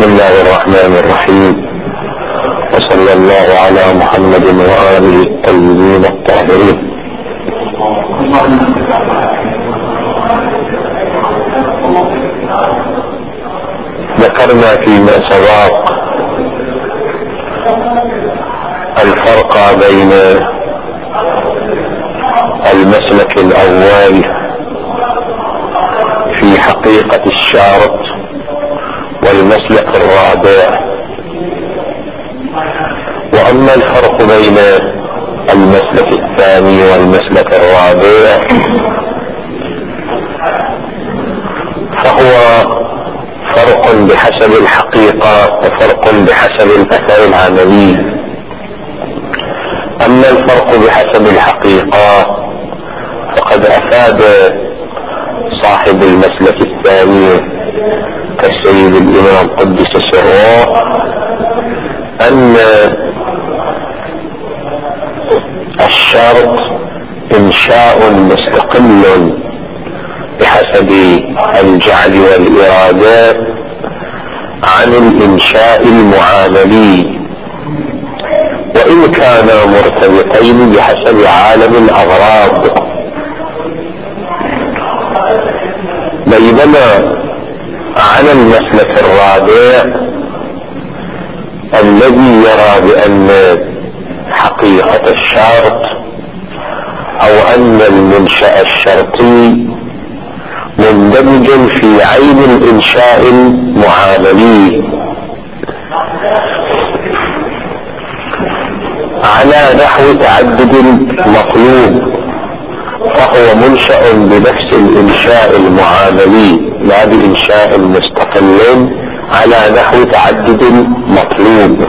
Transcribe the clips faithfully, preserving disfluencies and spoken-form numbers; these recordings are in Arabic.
الله الرحمن الرحيم، وصلى الله على محمد وآله الطيبين الطاهرين. ذكرنا فيما سبق الفرق بين المسلك الأول في حقيقة الشارط والمسلك الرابع، وأما الفرق بين المسلك الثاني والمسلك الرابع فهو فرق بحسب الحقيقة وفرق بحسب الأثر العملي. أما الفرق بحسب الحقيقة فقد أفاد صاحب المسلك الثاني كالسيد الإمام قدس سره أن الشرط إنشاء مستقل بحسب الجعل والإرادات عن الإنشاء المعاملي، وإن كانا مرتبطين بحسب عالم الأغراض، بينما على المسلك الرابع الذي يرى بأن حقيقة الشرط أو أن المنشأ الشرطي مندمج في عين الإنشاء المعاملي على نحو تعدد مطلوب، فهو منشأ بنفس الإنشاء المعاملي لا بإنشاء مستقل على نحو تعدد مطلوب.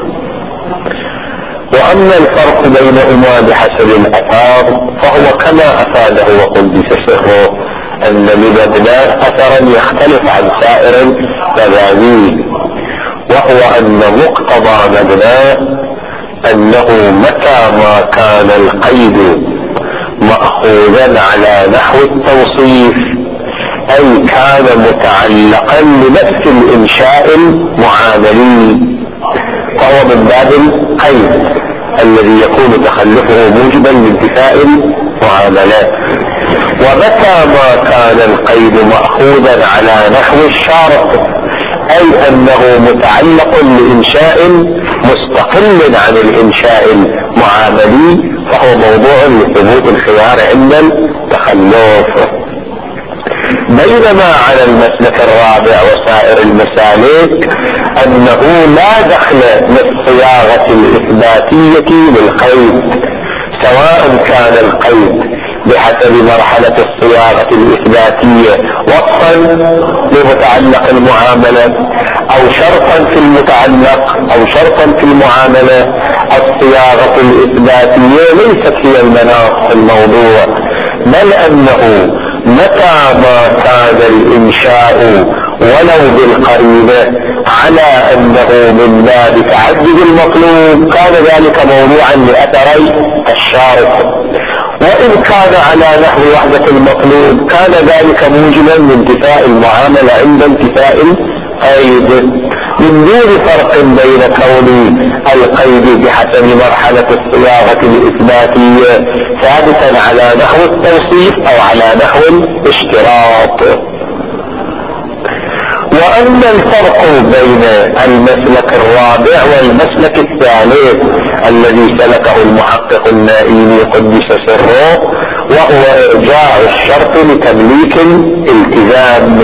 وأما الفرق بينهما بحسب الأثار فهو كما أفاده وقدس سره أن لمبناه أثرا يختلف عن سائر المباني، وهو أن مقتضى مبناه أنه متى ما كان القيد مأخوذا على نحو التوصيف أي كان متعلقا بنفس الإنشاء المعاملي فهو من باب القيد الذي يكون تخلفه موجبا لانتفاء المعاملات. ومتى ما كان القيد مأخوذا على نحو الشرط أي أنه متعلق بإنشاء مستقل عن الإنشاء المعاملي فهو موضوع لثبوت الخيار عند التخلف. بينما على المسلك الرابع وسائر المسالك أنه لا دخل للصياغة الإثباتية للقيد، سواء كان القيد بحسب مرحلة الصياغة الإثباتية وصفا لمتعلق المعاملة أو شرطا في المتعلق أو شرطا في المعاملة. الصياغة الإثباتية ليست هي المناط في الموضوع، بل أنه متى ما كان الإنشاء ولو بالقرينة على أنه من باب تعدد المطلوب كان ذلك موضوعا لأثري الشارط، وإن كان على نحو وحدة المطلوب كان ذلك موجبا لانتفاء المعاملة عند انتفاء القيد، من دون فرق بين كون القيد بحسب مرحلة الصياغة الإثباتية ثابتا على نحو التوصيف أو على نحو الاشتراط. وأما الفرق بين المسلك الرابع والمسلك الثالث الذي سلكه المحقق النائيني قدس سره وهو إرجاع الشرط لتمليك الالتزام،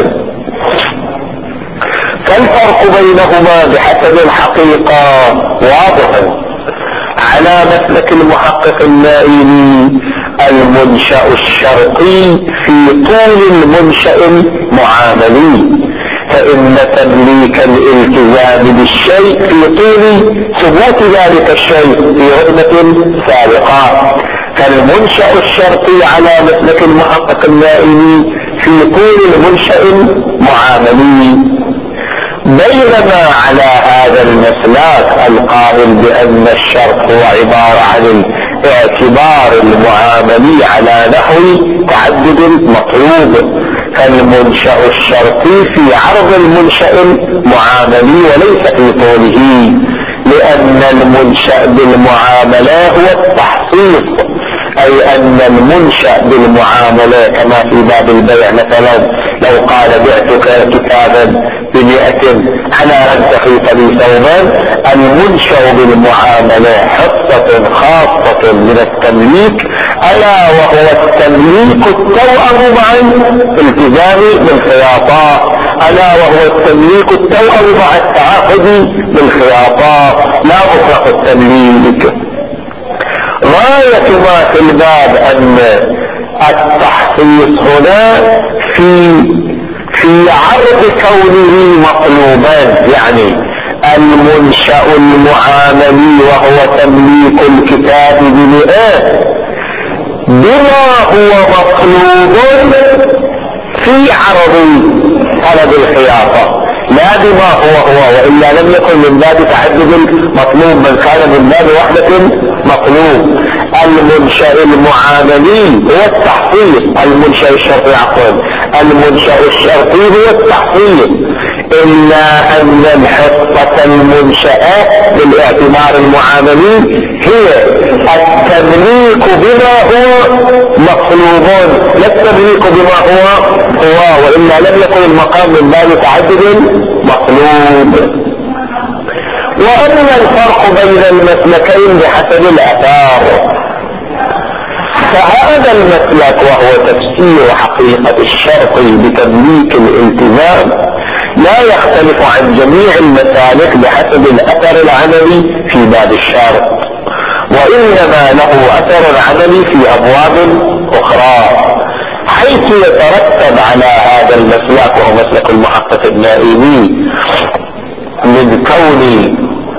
فالفرق بينهما بحسب الحقيقة واضح. على مسلك المحقق النائيني المنشأ الشرطي في طول المنشأ المعاملي، فإن تمليك الالتزام بالشيء في طول ثبوت ذلك الشيء في رتبة سابقة، فالمنشأ الشرطي على مسلك المحقق النائيني في طول المنشأ المعاملي. بينما على هذا المسلك القائل بأن الشرط هو عبارة عن الاعتبار المعاملي على نحو تعدد مطلوب، فالمنشأ الشرطي في عرض المنشأ المعاملي وليس في طوله، لأن المنشأ بالمعاملة هو التحقيق، أي أن المنشأ بالمعاملة كما في باب البيع مثلا لو قال بعتك كتابا بمئة على أن تخيط لي ثوبا، المنشأ بالمعاملة حصة خاصة من التمليك، ألا وهو التمليك التوأم مع الالتزام بالخياطات، ألا وهو التمليك التوأم مع التعاقد بالخياطات، لا مطلق التمليك. غاية ما في الباب أن التحقيق هنا في في عرض كونه مطلوبا، يعني المنشأ المعاملي وهو تمليك الكتاب بمئات بما هو مطلوب في عرض طلب الخياطة، لا بما هو هو، وإلا لم يكن من باب تعدد المطلوب، من كان من باب وحدة مطلوب. المنشأ المعاملي هو التحقيق، المنشأ الشرطي عفوا المنشأ الشرطي هو التحقيق، إلا أن الحصة المنشأة بالاعتبار المعاملي هي التمليك بما هو مطلوب، لا التمليك بما هو هو، وإلا لم يكن المقام من باب تعدد مطلوب. وأما الفرق بين المسلكين بحسب الآثار، فهذا المسلك وهو تفسير حقيقة الشرط بتمليك الالتزام لا يختلف عن جميع المسالك بحسب الأثر العملي في باب الشرط، وإنما له أثر عملي في أبواب أخرى، حيث يترتب على هذا المسلك وهو مسلك المحقق النائمي من كون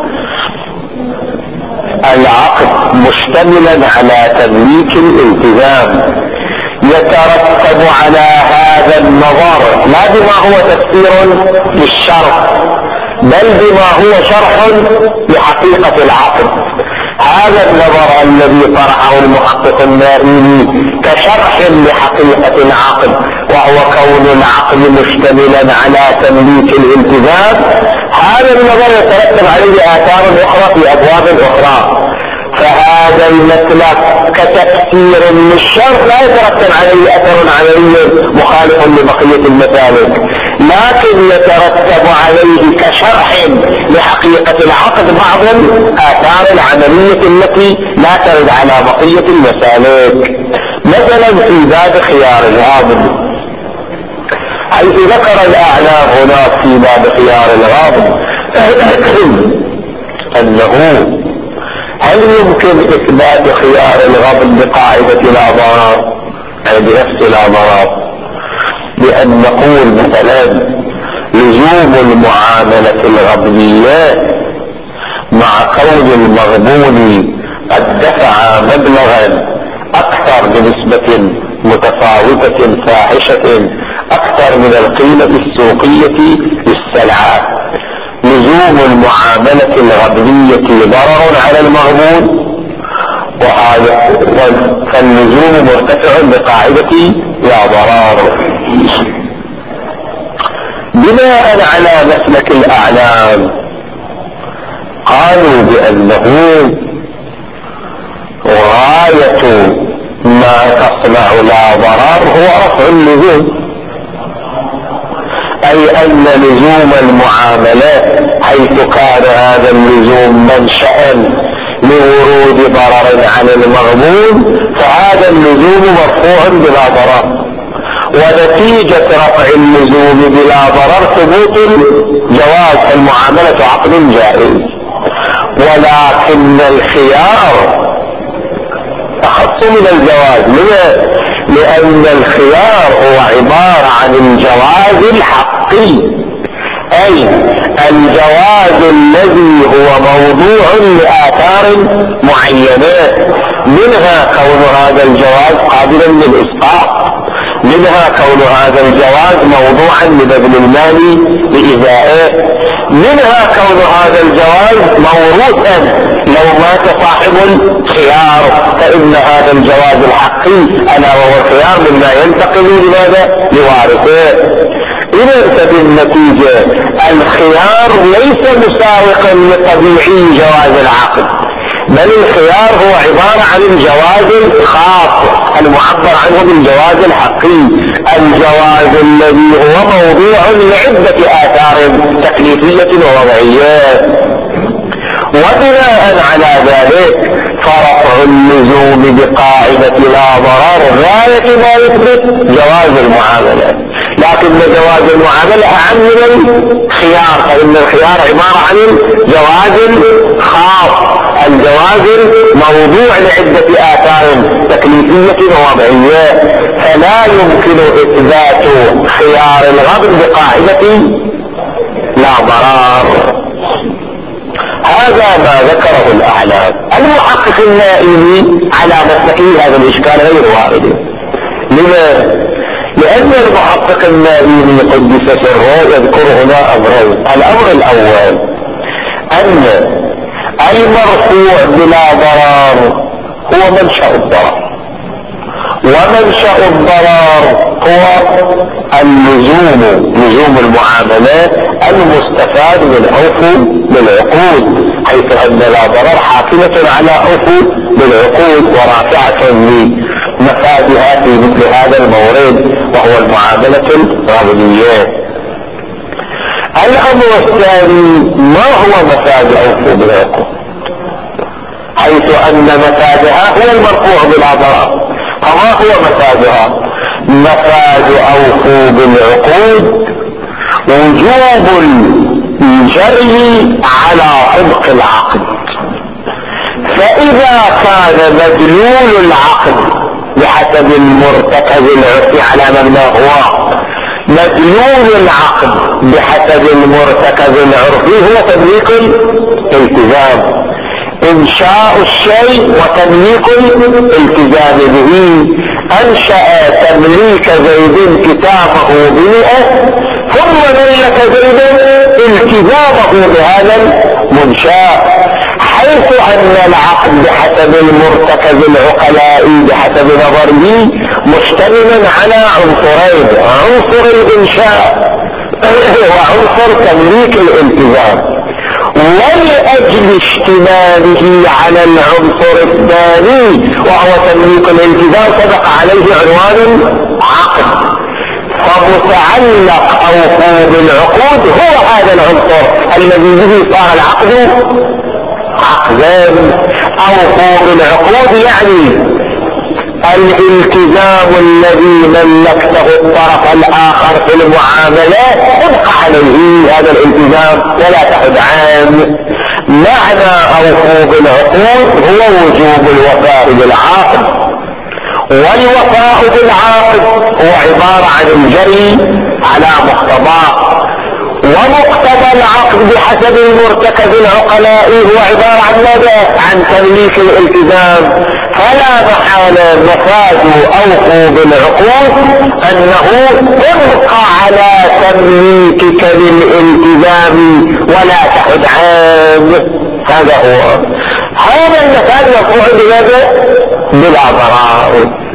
العقد مشتملا على تمليك الالتزام، يترتب على هذا النظر لا بما هو تفسير للشرط بل بما هو شرح لحقيقة العقد. هذا النظر الذي طرحه المحقق النائمي كشرح لحقيقة العقد، وهو كون العقد مشتملا على تمليك الالتزام، هذا النظر يترتب عليه آثار أخرى في أبواب أخرى، فهذا المسلك كتفسير للشرط لا يترتب عليه أثر عملي مخالف لبقية المسالك، لكن يترتب عليه كشرح لحقيقة العقد بعض الآثار العملية التي لا ترد على بقية المسالك. مثلا في باب خيار الغابن، حيث ذكر الأعلام هناك في باب خيار الغابن أنه هل يمكن إثبات خيار الغبن بقاعدة لا ضرر، أي بنفس لا ضرر، بأن نقول مثلا لزوم المعاملة الغبنية مع كون المغبون قد دفع مبلغا أكثر بنسبة متفاوتة فاحشة أكثر من القيمة السوقية للسلعة، لزوم المعاملة الغبنية ضرر على المغبون، وهذا فاللزوم مرتفع بقاعدة لا ضرر. بناء على مسلك الأعلام قالوا بأنه غاية ما تصنع لا ضرر هو رفع اللزوم، أي أن لزوم المعاملات حيث كان هذا اللزوم منشأ لورود ضرر على المغبون فهذا اللزوم مرفوع بلا ضرر، ونتيجة رفع اللزوم بلا ضرر ثبوت جواز المعاملة عقد جائز. ولكن الخيار أخص من الجواز، لأن الخيار هو عبارة عن الجواز الحقي، أي الجواز الذي هو موضوع لآثار معينات، منها كون هذا الجواز قابلا للإسقاط، منها كون هذا الجواز موضوعا لبذل المال لإزائه، منها كون هذا الجواز موروثا لو مات صاحب الخيار، فإن هذا الجواز الحقي ألا وهو الخيار مما ينتقل لماذا؟ لوارثه. إذا فبالنتيجة الخيار ليس مساوقا لطبيعي جواز العقد، بل الخيار هو عبارة عن الجواز الخاص المعبر عنه بالجواز الحقي، الجواز الذي هو موضوع لعدة آثار تكليفية ووضعية. وبناء على ذلك فرفع اللزوم بقاعدة لا ضرر غاية ما يثبت جواز المعاملة، لكن جواز المعاملة أهم من الخيار، فإن الخيار عبارة عن الجواز الخاص، الجواز الموضوع لعدة آثار تكليفية ووضعية، فلا يمكن إثبات خيار الغبن بقاعدة لا ضرر. هذا ما ذكره الأعلام. المحقق النائمي على مسلكه هذا الإشكال غير وارد. لماذا؟ لأن المحقق النائمي قدس سره يذكر هنا أمرين. الأمر الأول أن المرفوع بلا ضرر هو منشأ الضرر، ومنشأ الضرر هو اللزوم، لزوم المعاملات المستفاد من عقود بالعقود، حيث أن لا ضرر حاكمة على عقود بالعقود ورافعة لمفادها في مثل هذا المورد وهو المعاملة الغبنية. الأمر الثاني ما هو مفاد عقود بالعقود، حيث أن مفادها هو المرفوع بلا ضرر، فما هو مفادها؟ مفاد أوفوا بالعقود وجوب الجري على طبق العقد. فإذا كان مدلول العقد بحسب المرتكز العرفي على مبنى هو مدلول العقد بحسب المرتكز العرفي هو تمليك الالتزام، إنشاء الشيء وتمليك الالتزام به. أنشأ تمليك زيد كتابه بمئة ثم ملك زيد التزامه بهذا المنشاء، حيث أن العقد بحسب المرتكز العقلاء بحسب نظره مشتملا على عنصرين، عنصر الإنشاء وعنصر تمليك الالتزام، ولأجل اشتماله على العنصر الثاني وهو تمليك الالتزام سبق عليه عنوان عقد، فمتعلق أوفوا بالعقود هو هذا العنصر الذي به صار العقد عقدان. أوفوا بالعقود يعني الالتزام الذي ملكته الطرف الآخر في المعاملات ابقى عليه هذا الالتزام ولا تحد عنه. معنى أوفوا بالعقود هو وجوب الوفاء بالعقد، والوفاء بالعقد هو عبارة عن الجري على مقتضاه، ومقتضى العقد بحسب المرتكز العقلاء هو عبارة عن ماذا؟ عن تمليك الالتزام. فلا محالة مفاد أوفوا بالعقود أنه تبقى على تمليكك للالتزام ولا تحد عنه. هذا هو هذا المفاد مفعول بماذا؟ بلا ضرر.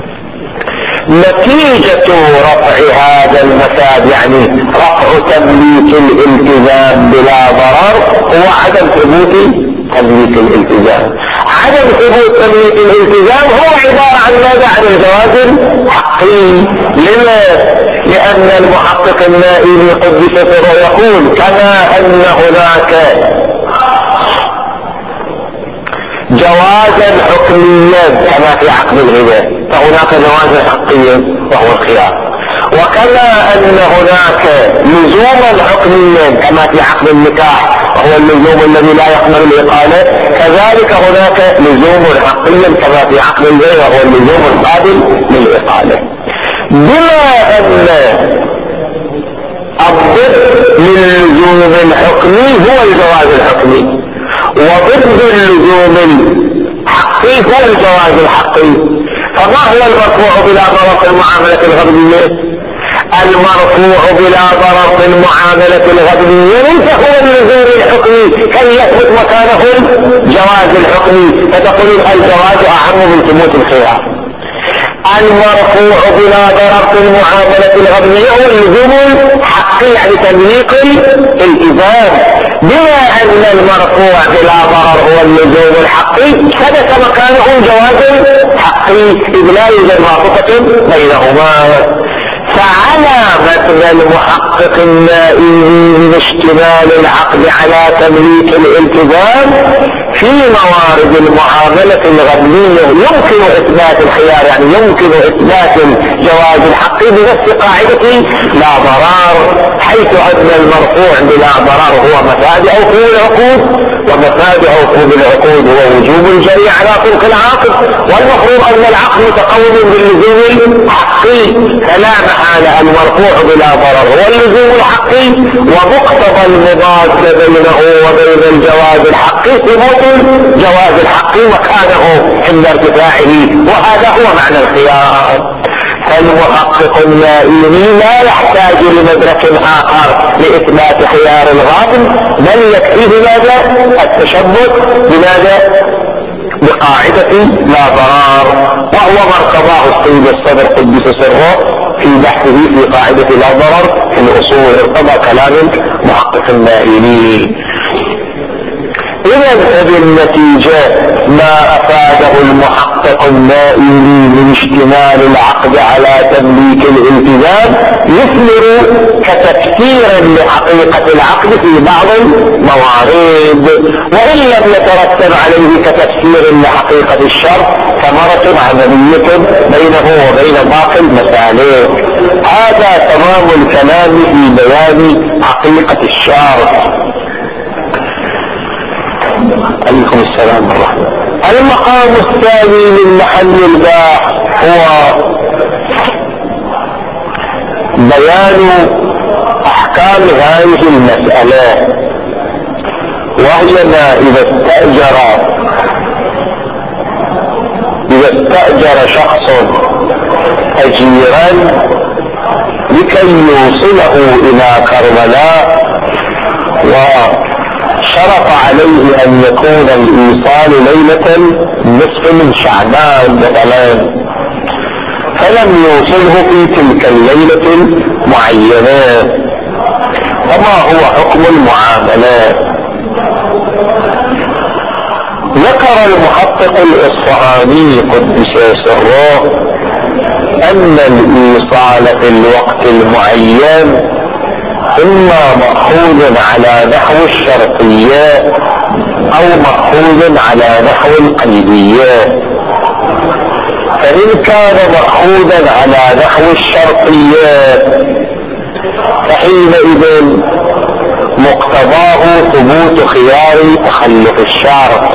نتيجة رفع هذا المفاد يعني رفع تمليك الالتزام بلا ضرر هو عدم ثبوت تمليك الالتزام. عدم ثبوت تمليك الالتزام هو عبارة عن ماذا؟ عن الجواز الحقي. لما؟ لأن المحقق النائمي قدس سره يقول كما أن هناك جوازا حكميا كما في عقد الغذاء فهناك جوازا حقيا وهو الخيار، وكما أن هناك لزوما حكميا كما في عقد النكاح وهو اللزوم الذي لا يقبل الإقالة، كذلك هناك لزوم حقيا كما في عقد البيع وهو اللزوم القابل للإقالة. بما أن الضد للزوم الحكمي هو الجواز الحكمي وضد اللزوم الحقي هو الجواز الحقي، فما هو المرفوع بلا ضرر في المعاملة الغبنية؟ المرفوع بلا ضرر في المعاملة الغبنية ليس هو اللزوم الحكمي كي يثبت مكانه الجواز الحكمي، فتقول الجواز أعم من ثبوت الخيار. المرفوع بلا ضرر في المعاملة الغبنية هو اللزوم الحقي، يعني تمليك الالتزام. بما أن المرفوع بلا ضرر هو اللزوم الحقي ثبت مكانه الجواز الحقي، إذ لا يوجد رابطة بينهما. فعلى متن المحقق النائي من اشتمال العقد على تمليك الالتزام في موارد المعاملة الغبنية يمكن إثبات الخيار، يعني يمكن إثبات الجواز الحقي بنفس قاعدة لا ضرر، حيث أن المرفوع بلا ضرر هو مفاد عقود العقود، ومفاد عقود العقود هو وجوب الجري على طرق العاقد، والمفروض أن العقد متقوم باللزوم الحقي، فلا محالة المرفوع بلا ضرر هو اللزوم الحقي، ومقتضى المضاد بينه وبين الجواز الحقي ثبوت الجواز الحقي مكانه عند ارتفاعه، وهذا هو معنى الخيار. فالمحقق النائي لا يحتاج لمدرك آخر لإثبات خيار الغابن، بل يكفيه ماذا؟ التشبث بماذا؟ بقاعدة لا ضرار، وهو ما ارتضاه السيد الصدر قدس سره في بحثه في قاعدة لا ضرر في الأصول، ارتضى كلام محقق النائي. إذا بالنتيجة ما أفاده المحقق النائي من اشتمال العقد على تمليك الالتزام يثمر كتفسير لحقيقة العقد في بعض الموارد، وإن لم يترتب عليه كتفسير لحقيقة الشرط ثمرة عملية بينه وبين باقي المسالك. هذا تمام الكلام في بيان حقيقة الشرط. عليكم السلام ورحمة الله. المقام الثاني من محل الباحث هو بيان أحكام هذه المسألة، وهي ما إذا استأجر إذا استأجر شخص أجيرا لكي يوصله إلى كربلاء، وشرط عليه أن يكون الإيصال ليلة نصف من شعبان مثلا، فلم يوصله في تلك الليلة المعينة، فما هو حكم المعاملات؟ ذكر المحقق الإصفهاني قدس سره أن الإيصال في الوقت المعين إما مأخوذ على نحو الشرطية أو مأخوذ على نحو القيدية. فإن كان مأخوذا على نحو الشرطية فحينئذ مقتضاه ثبوت خيار تخلف الشرط،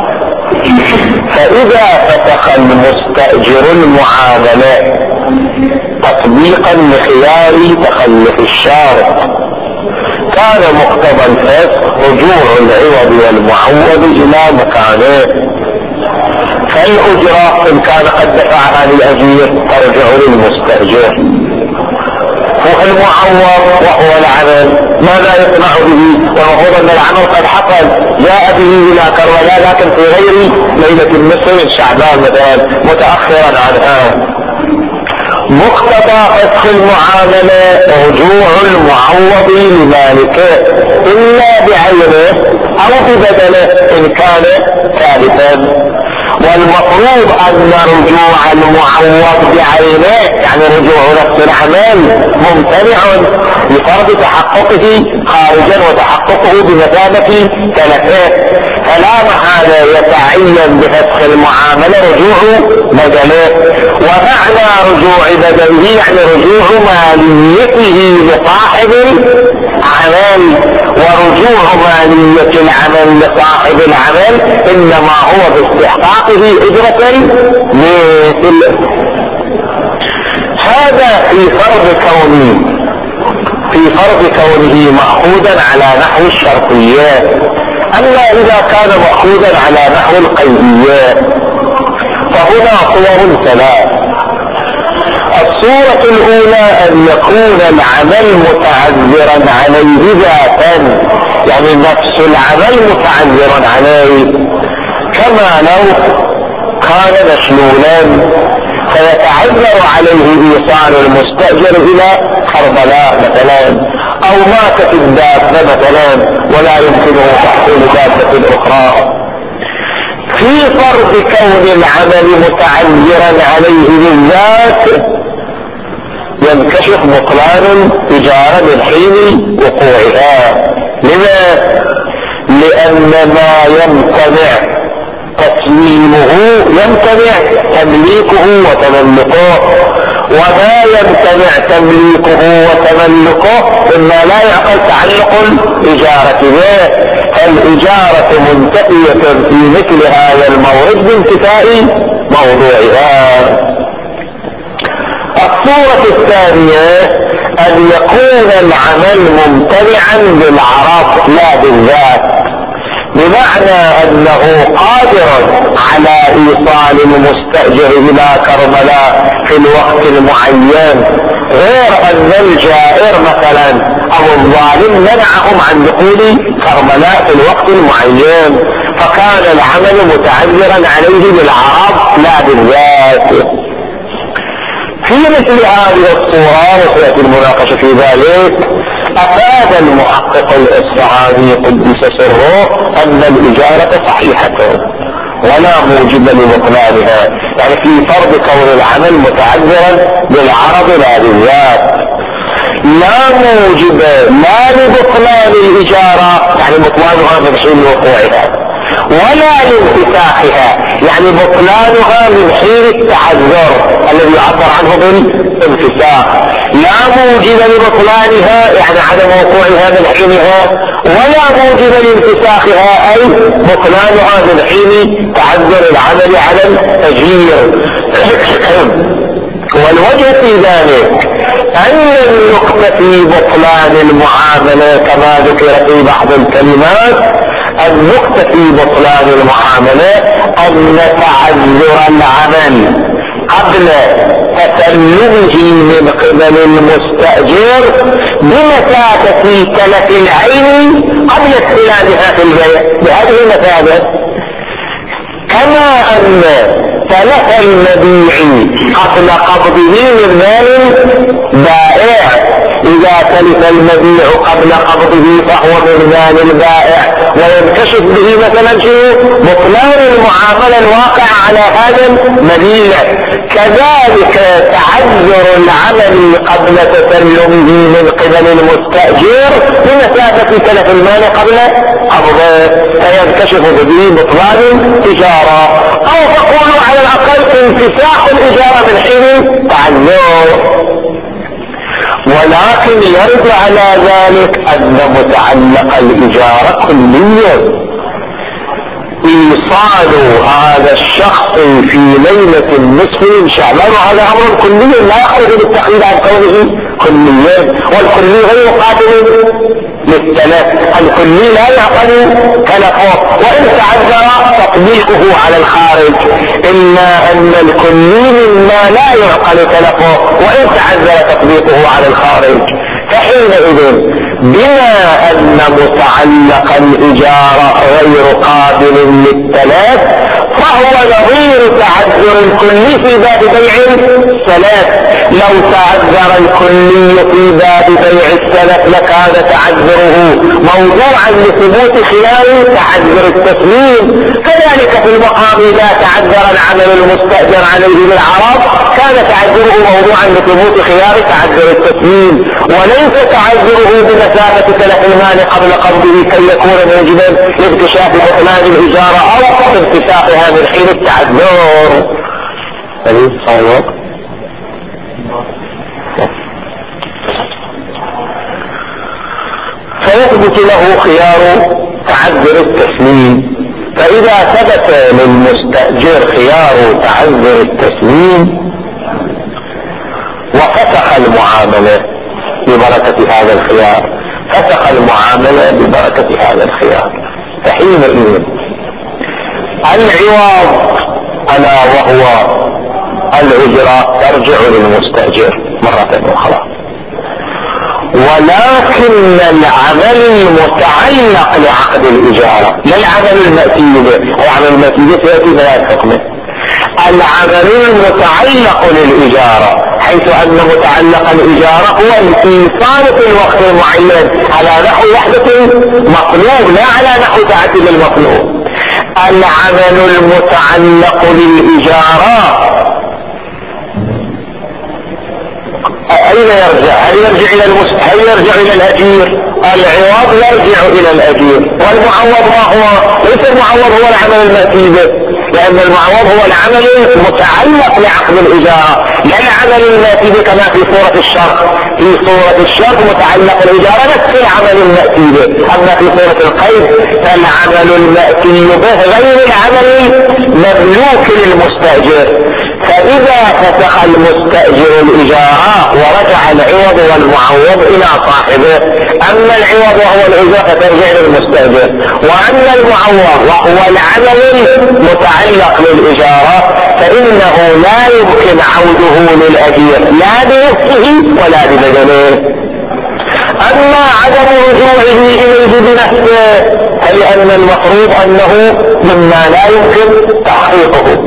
فإذا فتح المستأجر المعاملة تطبيقا لخيار تخلف الشارط كان مقتضى الفسخ رجوع العوض والمعوض إلى مكانه، فالأجرة إن كان قد دفعها للأجير ترجع للمستأجر، والمعوض وهو العمل ماذا يصنع به؟ ومفروض أن العمل قد حصل جاء به إلى كربلاء لكن في غير ليلة النصف من شعبان مثلا متأخرا عنها. مقتضى فسخ المعاملة رجوع المعوض لمالكه إلا بعينه أو ببدله إن كان ثالثا، والمفروض أن رجوع المعوض بعينه يعني رجوع نفس العمل ممتنع لفرض تحققه خارجا وتحققه بمثابة تلفه، فلا محالة يتعين بفسخ المعاملة رجوع بدله. ومعنى رجوع بدله يعني رجوع ماليته لصاحب العمل، ورجوع مالية العمل لصاحب العمل إنما هو باستحقاقه أجرة مثل هذا في فرض كونه في فرض كونه مأخوذا على نحو الشرطيات. أما إذا كان مأخوذا على نحو القيديات فهنا صور ثلاث. الصورة الأولى أن يكون العمل متعذرا عليه ذاتا، يعني نفس العمل متعذرا عليه، كما لو كان مشلولا فيتعذر عليه إيصال المستأجر إلى كربلاء مثلا، أو ماتت الدابة مثلا ولا يمكنه تحصيل دابة أخرى. في فرض كون العمل متعذرا عليه بالذات ينكشف بطلان الإجارة من حين وقوعها. لما؟ لأن ما يمتنع تسليمه يمتنع تمليكه وتملكه، وما يمتنع تمليكه وتملكه إما لا يعقل تعلق الإجارة به، فالإجارة منتهية في مثل هذا المورد بانتفاء موضوعها. الصورة الثانية أن يكون العمل ممتنعا بالعرض لا بالذات، بمعنى أنه قادر على إيصال المستأجر إلى كربلاء في الوقت المعين، غير أن الجائر مثلا أو الظالم منعهم عن دخول كربلاء في الوقت المعين، فكان العمل متعذرا عليه بالعرض لا بالذات. في مثل هذه الصورة وسيأتي المناقشة في ذلك، أفاد المحقق الإصفهاني قدس سره أن الإجارة صحيحة ولا موجب لبطلانها، يعني في فرض كون العمل متعذرا بالعرض لا بالذات، لا موجب لا لبطلان الإجارة يعني بطلانها من حين وقوعها، ولا لانتفاخها يعني بطلانها من حين التعذر الذي يعبر عنه بالانتفاخ، لا موجب لبطلانها يعني عدم وقوعها من حينها، ولا موجب لانتفاخها أي بطلانها من حين تعذر العمل على التأجير. والوجه في ذلك أن النقطة في بطلان المعاملة كما ذكر في بعض الكلمات، النقطة في بطلان المعاملة أن تعذر العمل قبل تسلمه من قبل المستأجر بمثابة تلف العين قبل استلامها في البيع بهذه المثابة، كما أن تلف المبيع قبل قبضه من مال بائع، إذا تلف المبيع قبل قبضه فهو من مال البائع وينكشف به مثلا شيء بطلان المعاملة الواقع على هذا المبيع. كذلك تعذر العمل قبل تسلمه من قبل المستأجر بمثابة تلف المال قبل قبضه فينكشف به بطلان الإجارة، أو تقول على الأقل انتفاخ الإجارة من حين تعذر. ولكن يرد على ذلك أن متعلق الإجارة كليا، إيصال هذا الشخص في ليلة النصف من شعبان هذا أمر كلي لا يخرج بالتقييد عن كونه كليا، والكلي غير قابل للتلف، الكلي لا يعقل تلفه وإن تعذر تطبيقه على الخارج، إلا أن الكلي مما لا يعقل تلفه وإن تعذر تطبيقه على الخارج. فحينئذ بما أن متعلق الإجارة غير قابل للتلف فهو نظير تعذر الكلي في باب بيع السلف. لو تعذر الكلي في باب بيع السلف لكان تعذره موضوعا لثبوت خلال تعذر التسليم. كذلك في المقام إذا تعذر العمل المستأجر عليه بالعرض كان تعذره موضوعا لثبوت خيار تعذر التسليم، وليس تعذره بمثابة تلف المال قبل قبضه كي يكون موجبا لاكتشاف بطلان الإجارة أو انتفاخها من حين التعذر. فيثبت له خيار تعذر التسليم. فإذا ثبت للمستأجر خيار تعذر التسليم وفسخ المعاملة ببركة هذا الخيار، فسخ المعاملة ببركة هذا الخيار، فحينئذ العوض ألا وهو الإجراء ترجع للمستأجر مرة أخرى. ولكن العمل المتعلق لعقد الإجارة لا العمل المأتي به، العمل المأتي به سيأتي بيان حكمه. العمل المتعلق للإجارة حيث أن متعلق الإجارة هو الإيصال في الوقت المعين على نحو وحدة مطلوب لا على نحو تعدد المطلوب. العمل المتعلق للإجارة أين يرجع؟ هل يرجع إلى المست... هل يرجع إلى الأجير؟ العوض يرجع إلى الأجير. والمعوض ما هو؟ ليس المعوض هو العمل المأتي به، لأن المعوض هو العمل المتعلق لعقد الإجارة لا العمل المأتي به كما في صورة الشرط. في صورة الشرط متعلق الإجارة نفس العمل المأتي به، أما في صورة القيد فالعمل المأتي به غير العمل المملوك للمستأجر. فإذا فتح المستأجر الإجارة ورجع العوض والمعوض إلى صاحبه، أما العوض وهو الإجارة فترجع للمستأجر، وأما المعوض وهو العمل المتعلق للإجارة فإنه لا يمكن عوده للأجير لا بنفسه ولا ببدنه. أما عدم رجوعه إليه بنفسه فلأن المفروض أنه مما لا يمكن تحقيقه،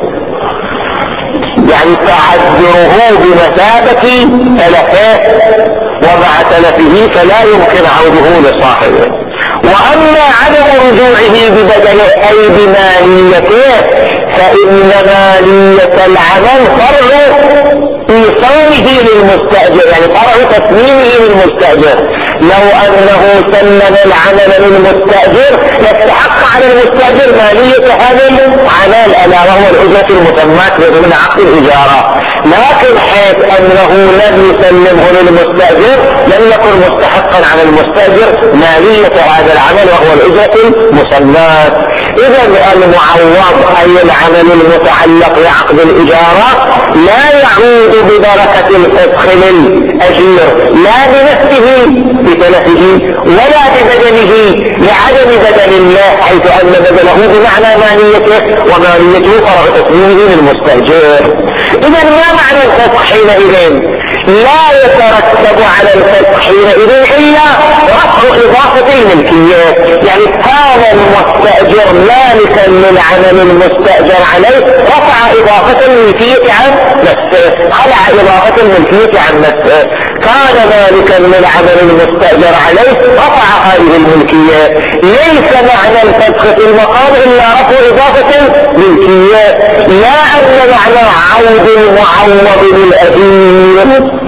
يعني تعذره بمثابة تلفه، ومع تلفه فلا يمكن عوده لصاحبه. وأما عدم رجوعه ببدله أي بماليته فإن مالية العمل فرع إيصاله للمستأجر، يعني فرع تسليمه للمستأجر. لو أنه سلم العمل للمستأجر لاستحق على المستأجر مالية هذا العمل ألا وهو الأجرة المسماة ضمن عقد الإجارة، لكن حيث أنه لم يسلمه للمستأجر لم يكن مستحقا على المستأجر مالية هذا العمل وهو الأجرة المسماة. إذا المعوض أي العمل المتعلق بعقد الإجارة لا يعود ببركة الفسخ للأجير لا بنفسه بتلفه ولا ببدنه لعدم بدن الله، حيث أن بدنه بمعنى ماليته وماليته فرع تسليمه للمستأجر. إذا ما معنى الفسخ حينئذ؟ لا يترتب على الفسخ حينئذ إلا رفع إضافة الملكية، يعني كان المستأجر مالكا للعمل المستأجر عليه رفع إضافة الملكية عن نفسه، خلع إضافة الملكية عن نفسه. كان مالكا للعمل المستأجر عليه رفع هذه الملكية. ليس معنى الفسخ في المقام إلا رفع إضافة الملكية، لا أن معنى عود المعوض للأجير